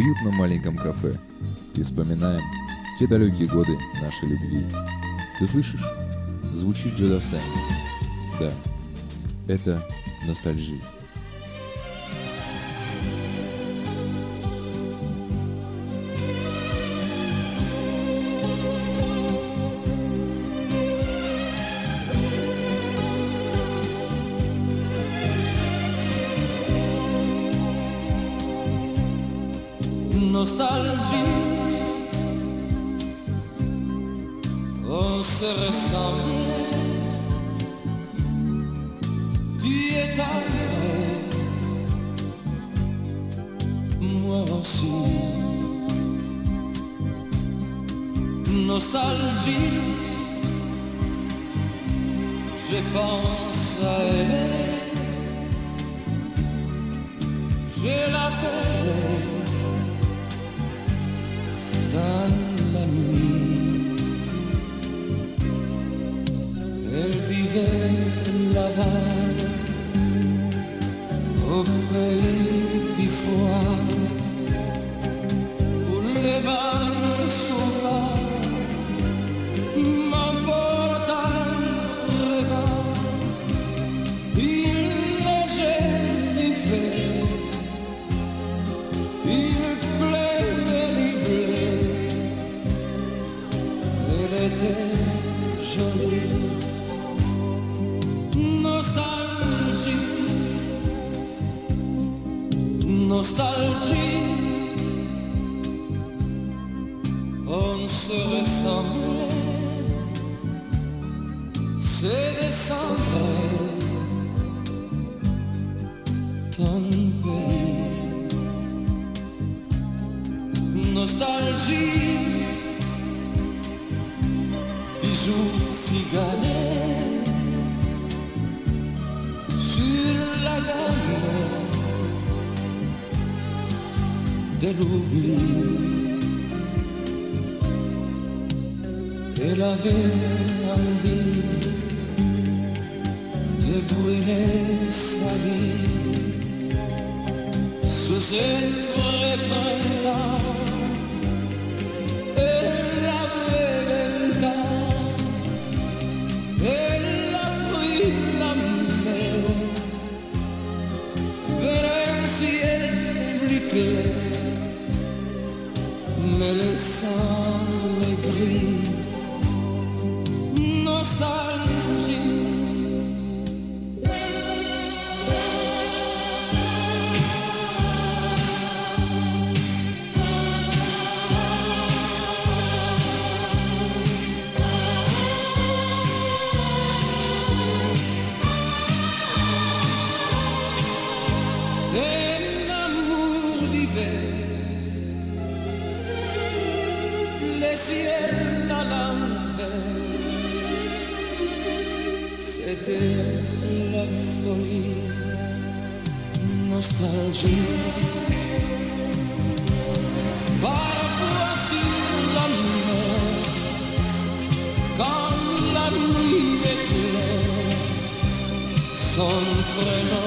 уютном маленьком кафе и вспоминаем те далекие годы нашей любви. Ты слышишь? Звучит Джо Дассен. Да, это ностальжия. Nostalgie, on se ressemble. Tu es arrivé, moi aussi. Nostalgie, je pense à elle, je l'appelle dans la nuit. Elle vivait là-bas au pays du froid, où les vents sauvages m'emportent à regard. Il neigeait l'hiver, il pleuvait l'hiver. Elle était jolie. Nostalgie, nostalgie, on se ressemble. C'est décembre, ton pays. Nostalgie, bisous tiganés sur la gamme de l'oubli. Elle avait envie de brûler sa vie sous un vrai printemps. Elle avait 20 ans, elle a pris la mer vers un ciel plus clair, me laissant les gris. Nostalgie, un amour d'hiver, les ciels à l'envers. C'était la folie, nostalgie. Parfois sur la mer, quand la nuit est claire, son prénom